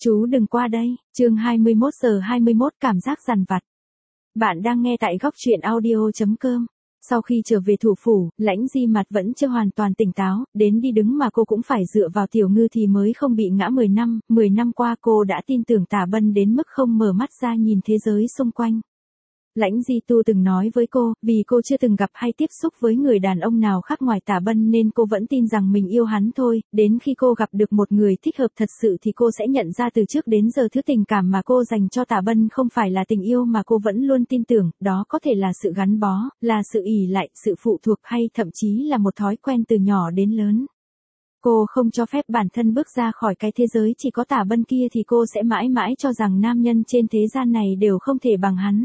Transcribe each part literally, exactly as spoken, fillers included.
Chú đừng qua đây, chương hai mươi mốt giờ hai mươi mốt cảm giác dằn vặt. Bạn đang nghe tại góc truyện audio chấm com. Sau khi trở về thủ phủ, Lãnh Di mặt vẫn chưa hoàn toàn tỉnh táo, đến đi đứng mà cô cũng phải dựa vào Tiểu Ngư thì mới không bị ngã mười năm, mười năm qua cô đã tin tưởng Tả Bân đến mức không mở mắt ra nhìn thế giới xung quanh. Lãnh Di Tu từng nói với cô, vì cô chưa từng gặp hay tiếp xúc với người đàn ông nào khác ngoài Tả Bân nên cô vẫn tin rằng mình yêu hắn thôi, đến khi cô gặp được một người thích hợp thật sự thì cô sẽ nhận ra từ trước đến giờ thứ tình cảm mà cô dành cho Tả Bân không phải là tình yêu mà cô vẫn luôn tin tưởng, đó có thể là sự gắn bó, là sự ỷ lại, sự phụ thuộc hay thậm chí là một thói quen từ nhỏ đến lớn. Cô không cho phép bản thân bước ra khỏi cái thế giới chỉ có Tả Bân kia thì cô sẽ mãi mãi cho rằng nam nhân trên thế gian này đều không thể bằng hắn.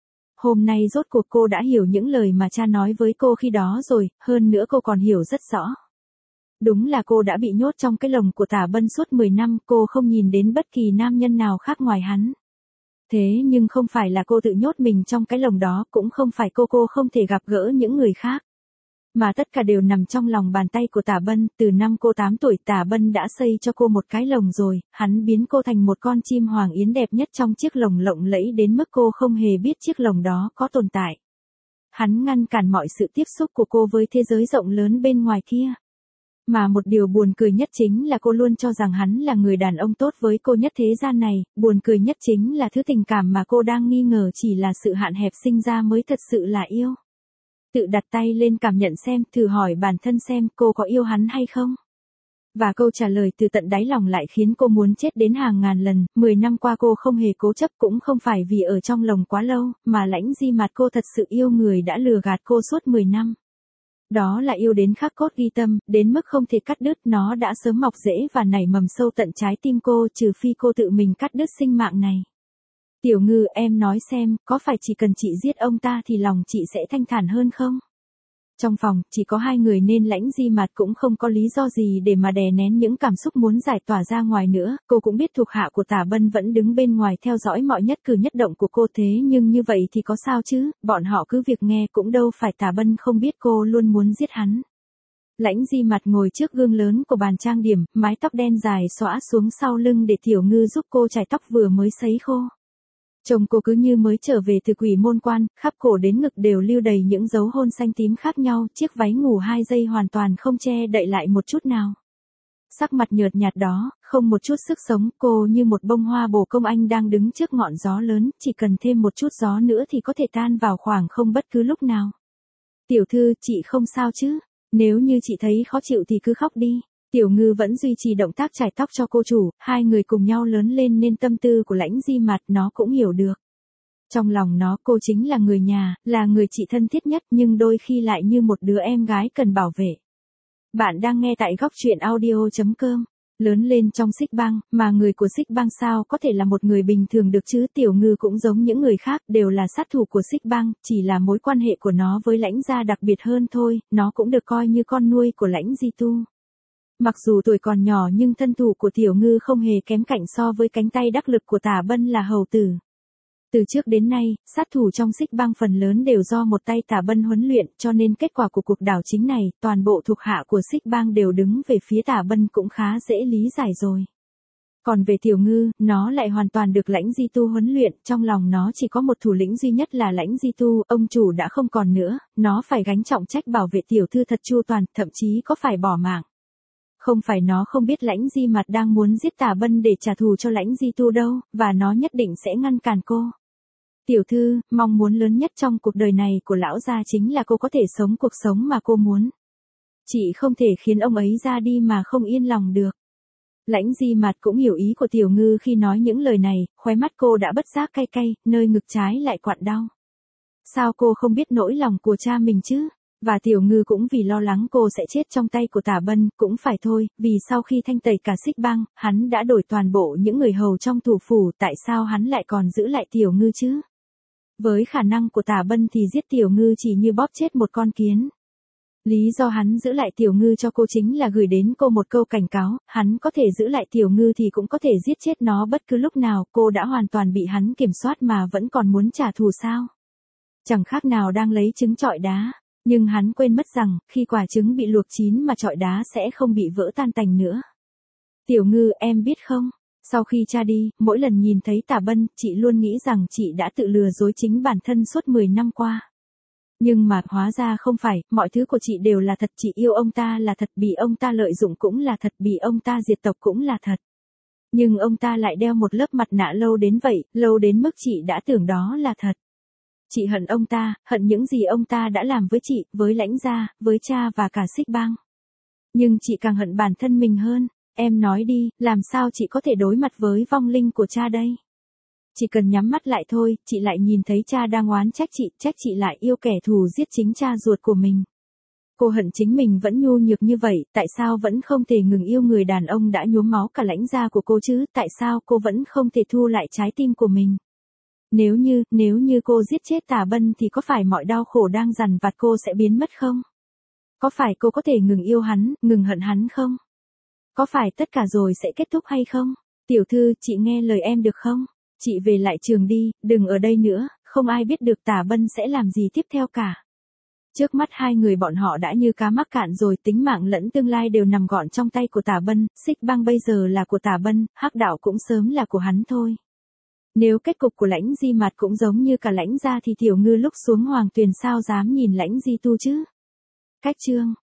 Hôm nay rốt cuộc cô đã hiểu những lời mà cha nói với cô khi đó rồi, hơn nữa cô còn hiểu rất rõ. Đúng là cô đã bị nhốt trong cái lồng của Tả Bân suốt mười năm, cô không nhìn đến bất kỳ nam nhân nào khác ngoài hắn. Thế nhưng không phải là cô tự nhốt mình trong cái lồng đó, cũng không phải cô cô không thể gặp gỡ những người khác. Mà tất cả đều nằm trong lòng bàn tay của Tả Bân, từ năm cô tám tuổi Tả Bân đã xây cho cô một cái lồng rồi, hắn biến cô thành một con chim hoàng yến đẹp nhất trong chiếc lồng lộng lẫy đến mức cô không hề biết chiếc lồng đó có tồn tại. Hắn ngăn cản mọi sự tiếp xúc của cô với thế giới rộng lớn bên ngoài kia. Mà một điều buồn cười nhất chính là cô luôn cho rằng hắn là người đàn ông tốt với cô nhất thế gian này, buồn cười nhất chính là thứ tình cảm mà cô đang nghi ngờ chỉ là sự hạn hẹp sinh ra mới thật sự là yêu. Tự đặt tay lên cảm nhận xem, thử hỏi bản thân xem cô có yêu hắn hay không. Và câu trả lời từ tận đáy lòng lại khiến cô muốn chết đến hàng ngàn lần, mười năm qua cô không hề cố chấp cũng không phải vì ở trong lồng quá lâu, mà Lãnh Di mặt cô thật sự yêu người đã lừa gạt cô suốt mười năm. Đó là yêu đến khắc cốt ghi tâm, đến mức không thể cắt đứt, nó đã sớm mọc rễ và nảy mầm sâu tận trái tim cô trừ phi cô tự mình cắt đứt sinh mạng này. Tiểu Ngư, em nói xem, có phải chỉ cần chị giết ông ta thì lòng chị sẽ thanh thản hơn không? Trong phòng, chỉ có hai người nên Lãnh Di mặt cũng không có lý do gì để mà đè nén những cảm xúc muốn giải tỏa ra ngoài nữa, cô cũng biết thuộc hạ của Tả Bân vẫn đứng bên ngoài theo dõi mọi nhất cử nhất động của cô thế nhưng như vậy thì có sao chứ, bọn họ cứ việc nghe cũng đâu phải Tả Bân không biết cô luôn muốn giết hắn. Lãnh Di mặt ngồi trước gương lớn của bàn trang điểm, mái tóc đen dài xõa xuống sau lưng để Tiểu Ngư giúp cô chải tóc vừa mới sấy khô. Trông cô cứ như mới trở về từ Quỷ Môn Quan, khắp cổ đến ngực đều lưu đầy những dấu hôn xanh tím khác nhau, chiếc váy ngủ hai dây hoàn toàn không che đậy lại một chút nào. Sắc mặt nhợt nhạt đó, không một chút sức sống, cô như một bông hoa bồ công anh đang đứng trước ngọn gió lớn, chỉ cần thêm một chút gió nữa thì có thể tan vào khoảng không bất cứ lúc nào. Tiểu thư, chị không sao chứ? Nếu như chị thấy khó chịu thì cứ khóc đi. Tiểu Ngư vẫn duy trì động tác chải tóc cho cô chủ, hai người cùng nhau lớn lên nên tâm tư của Lãnh Di mặt nó cũng hiểu được. Trong lòng nó cô chính là người nhà, là người chị thân thiết nhất nhưng đôi khi lại như một đứa em gái cần bảo vệ. Bạn đang nghe tại góc truyện audio chấm com. Lớn lên trong Xích Bang, mà người của Xích Bang sao có thể là một người bình thường được chứ? Tiểu Ngư cũng giống những người khác, đều là sát thủ của Xích Bang, chỉ là mối quan hệ của nó với Lãnh gia đặc biệt hơn thôi, nó cũng được coi như con nuôi của Lãnh Di Tu. Mặc dù tuổi còn nhỏ nhưng thân thủ của Tiểu Ngư không hề kém cạnh so với cánh tay đắc lực của Tả Bân là hầu tử. Từ trước đến nay, sát thủ trong Xích Bang phần lớn đều do một tay Tả Bân huấn luyện, cho nên kết quả của cuộc đảo chính này, toàn bộ thuộc hạ của Xích Bang đều đứng về phía Tả Bân cũng khá dễ lý giải rồi. Còn về Tiểu Ngư, nó lại hoàn toàn được Lãnh Di Tu huấn luyện, trong lòng nó chỉ có một thủ lĩnh duy nhất là Lãnh Di Tu, ông chủ đã không còn nữa, nó phải gánh trọng trách bảo vệ tiểu thư thật chu toàn, thậm chí có phải bỏ mạng. Không phải nó không biết Lãnh Di mặt đang muốn giết Tả Bân để trả thù cho Lãnh Di Tu đâu, và nó nhất định sẽ ngăn cản cô. Tiểu thư, mong muốn lớn nhất trong cuộc đời này của lão gia chính là cô có thể sống cuộc sống mà cô muốn. Chị không thể khiến ông ấy ra đi mà không yên lòng được. Lãnh Di mặt cũng hiểu ý của Tiểu Ngư khi nói những lời này, khóe mắt cô đã bất giác cay cay, nơi ngực trái lại quặn đau. Sao cô không biết nỗi lòng của cha mình chứ? Và Tiểu Ngư cũng vì lo lắng cô sẽ chết trong tay của Tả Bân, cũng phải thôi, vì sau khi thanh tẩy cả Xích Bang, hắn đã đổi toàn bộ những người hầu trong thủ phủ, tại sao hắn lại còn giữ lại Tiểu Ngư chứ? Với khả năng của Tả Bân thì giết Tiểu Ngư chỉ như bóp chết một con kiến. Lý do hắn giữ lại Tiểu Ngư cho cô chính là gửi đến cô một câu cảnh cáo, hắn có thể giữ lại Tiểu Ngư thì cũng có thể giết chết nó bất cứ lúc nào, cô đã hoàn toàn bị hắn kiểm soát mà vẫn còn muốn trả thù sao? Chẳng khác nào đang lấy trứng trọi đá. Nhưng hắn quên mất rằng, khi quả trứng bị luộc chín mà trọi đá sẽ không bị vỡ tan tành nữa. Tiểu Ngư, em biết không? Sau khi cha đi, mỗi lần nhìn thấy Tả Bân, chị luôn nghĩ rằng chị đã tự lừa dối chính bản thân suốt mười năm qua. Nhưng mà, hóa ra không phải, mọi thứ của chị đều là thật, chị yêu ông ta là thật, bị ông ta lợi dụng cũng là thật, bị ông ta diệt tộc cũng là thật. Nhưng ông ta lại đeo một lớp mặt nạ lâu đến vậy, lâu đến mức chị đã tưởng đó là thật. Chị hận ông ta, hận những gì ông ta đã làm với chị, với Lãnh gia, với cha và cả Xích Bang. Nhưng chị càng hận bản thân mình hơn. Em nói đi, làm sao chị có thể đối mặt với vong linh của cha đây? Chỉ cần nhắm mắt lại thôi, chị lại nhìn thấy cha đang oán trách chị, trách chị lại yêu kẻ thù giết chính cha ruột của mình. Cô hận chính mình vẫn nhu nhược như vậy, tại sao vẫn không thể ngừng yêu người đàn ông đã nhuốm máu cả Lãnh gia của cô chứ, tại sao cô vẫn không thể thu lại trái tim của mình? Nếu như, nếu như cô giết chết Tả Bân thì có phải mọi đau khổ đang dằn vặt cô sẽ biến mất không? Có phải cô có thể ngừng yêu hắn, ngừng hận hắn không? Có phải tất cả rồi sẽ kết thúc hay không? Tiểu thư, chị nghe lời em được không? Chị về lại trường đi, đừng ở đây nữa, không ai biết được Tả Bân sẽ làm gì tiếp theo cả. Trước mắt hai người bọn họ đã như cá mắc cạn rồi, tính mạng lẫn tương lai đều nằm gọn trong tay của Tả Bân, Xích Bang bây giờ là của Tả Bân, Hắc Đạo cũng sớm là của hắn thôi. Nếu kết cục của Lãnh Di Mạt cũng giống như cả Lãnh gia thì Tiểu Ngư lúc xuống hoàng tuyền sao dám nhìn Lãnh Di Tu chứ? Cách chương